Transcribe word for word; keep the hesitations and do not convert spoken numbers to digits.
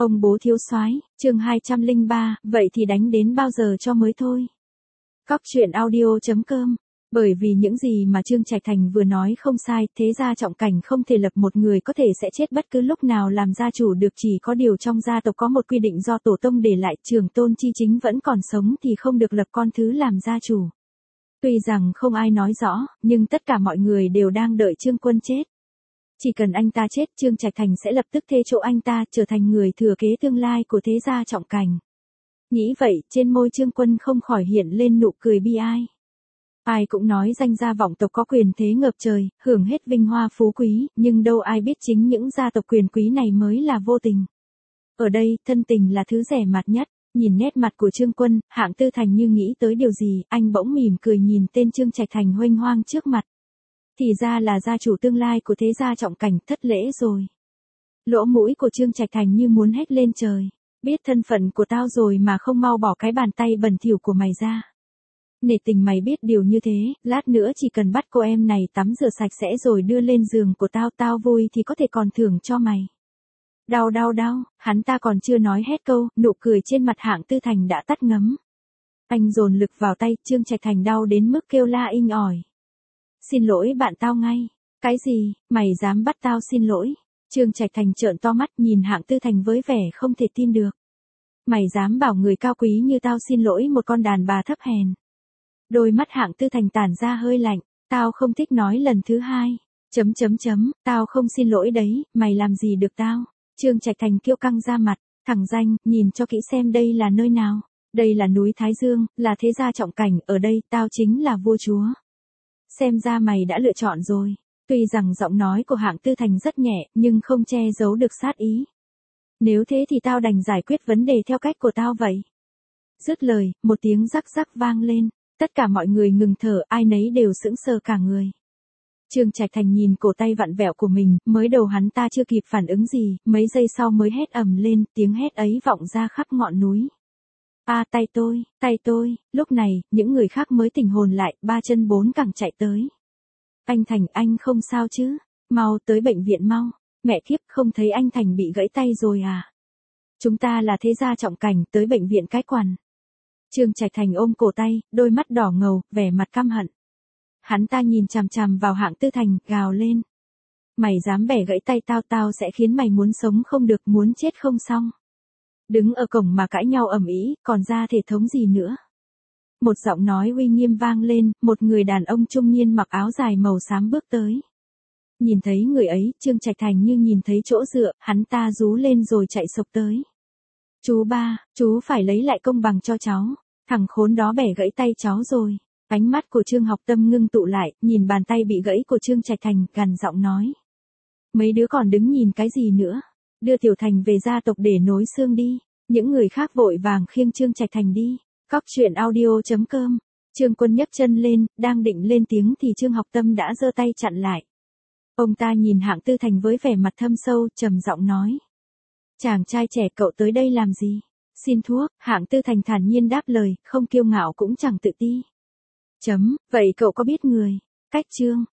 Ông bố thiếu soái, chương hai trăm lẻ ba, vậy thì đánh đến bao giờ cho mới thôi. Cóc truyện audio chấm com. Bởi vì những gì mà Trương Trạch Thành vừa nói không sai, thế gia trọng cảnh không thể lập một người có thể sẽ chết bất cứ lúc nào làm gia chủ được, chỉ có điều trong gia tộc có một quy định do tổ tông để lại, Trường Tôn Chi Chính vẫn còn sống thì không được lập con thứ làm gia chủ. Tuy rằng không ai nói rõ, nhưng tất cả mọi người đều đang đợi Trương Quân chết. Chỉ cần anh ta chết, Trương Trạch Thành sẽ lập tức thế chỗ anh ta, trở thành người thừa kế tương lai của thế gia trọng cảnh. Nghĩ vậy, trên môi Trương Quân không khỏi hiện lên nụ cười bi ai. Ai cũng nói danh gia vọng tộc có quyền thế ngập trời, hưởng hết vinh hoa phú quý, nhưng đâu ai biết chính những gia tộc quyền quý này mới là vô tình. Ở đây, thân tình là thứ rẻ mạt nhất. Nhìn nét mặt của Trương Quân, Hạng Tư Thành như nghĩ tới điều gì, anh bỗng mỉm cười nhìn tên Trương Trạch Thành huênh hoang trước mặt. Thì ra là gia chủ tương lai của thế gia trọng cảnh, thất lễ rồi. Lỗ mũi của Trương Trạch Thành như muốn hét lên trời. Biết thân phận của tao rồi mà không mau bỏ cái bàn tay bẩn thỉu của mày ra. Nể tình mày biết điều như thế, lát nữa chỉ cần bắt cô em này tắm rửa sạch sẽ rồi đưa lên giường của tao, tao vui thì có thể còn thưởng cho mày. Đau đau đau, hắn ta còn chưa nói hết câu, nụ cười trên mặt Hạng Tư Thành đã tắt ngấm. Anh dồn lực vào tay, Trương Trạch Thành đau đến mức kêu la inh ỏi. Xin lỗi bạn tao ngay. Cái gì, mày dám bắt tao xin lỗi? Trương Trạch Thành trợn to mắt nhìn Hạng Tư Thành với vẻ không thể tin được. Mày dám bảo người cao quý như tao xin lỗi một con đàn bà thấp hèn? Đôi mắt Hạng Tư Thành tản ra hơi lạnh, tao không thích nói lần thứ hai. Chấm chấm chấm, tao không xin lỗi đấy, mày làm gì được tao? Trương Trạch Thành kiêu căng ra mặt, thẳng danh, nhìn cho kỹ xem đây là nơi nào. Đây là núi Thái Dương, là thế gia trọng cảnh, ở đây tao chính là vua chúa. Xem ra mày đã lựa chọn rồi. Tuy rằng giọng nói của Hạng Tư Thành rất nhẹ, nhưng không che giấu được sát ý. Nếu thế thì tao đành giải quyết vấn đề theo cách của tao vậy. Dứt lời, một tiếng rắc rắc vang lên, tất cả mọi người ngừng thở, ai nấy đều sững sờ cả người. Trương Trạch Thành nhìn cổ tay vặn vẹo của mình, mới đầu hắn ta chưa kịp phản ứng gì, mấy giây sau mới hét ầm lên, tiếng hét ấy vọng ra khắp ngọn núi. A à, tay tôi, tay tôi, lúc này, những người khác mới tỉnh hồn lại, ba chân bốn cẳng chạy tới. Anh Thành, anh không sao chứ? Mau tới bệnh viện mau. Mẹ kiếp, không thấy anh Thành bị gãy tay rồi à? Chúng ta là thế gia trọng cảnh, tới bệnh viện cái quằn. Trương Trạch Thành ôm cổ tay, đôi mắt đỏ ngầu, vẻ mặt căm hận. Hắn ta nhìn chằm chằm vào Hạng Tư Thành, gào lên. Mày dám bẻ gãy tay tao, tao sẽ khiến mày muốn sống không được, muốn chết không xong. Đứng ở cổng mà cãi nhau ầm ĩ, còn ra thể thống gì nữa. Một giọng nói uy nghiêm vang lên, một người đàn ông trung niên mặc áo dài màu xám bước tới. Nhìn thấy người ấy, Trương Trạch Thành như nhìn thấy chỗ dựa, hắn ta rú lên rồi chạy sộc tới. Chú ba, chú phải lấy lại công bằng cho cháu, thằng khốn đó bẻ gãy tay cháu rồi. Ánh mắt của Trương Học Tâm ngưng tụ lại, nhìn bàn tay bị gãy của Trương Trạch Thành, gằn giọng nói. Mấy đứa còn đứng nhìn cái gì nữa, đưa Tiểu Thành về gia tộc để nối xương đi. Những người khác vội vàng khiêng Trương Trạch Thành đi. Cóc truyện audio chấm com. Trương Quân nhấc chân lên, đang định lên tiếng thì Trương Học Tâm đã giơ tay chặn lại. Ông ta nhìn Hạng Tư Thành với vẻ mặt thâm sâu, trầm giọng nói. Chàng trai trẻ, cậu tới đây làm gì? Xin thuốc. Hạng Tư Thành thản nhiên đáp lời, không kiêu ngạo cũng chẳng tự ti. Chấm, vậy cậu có biết người, cách Trương,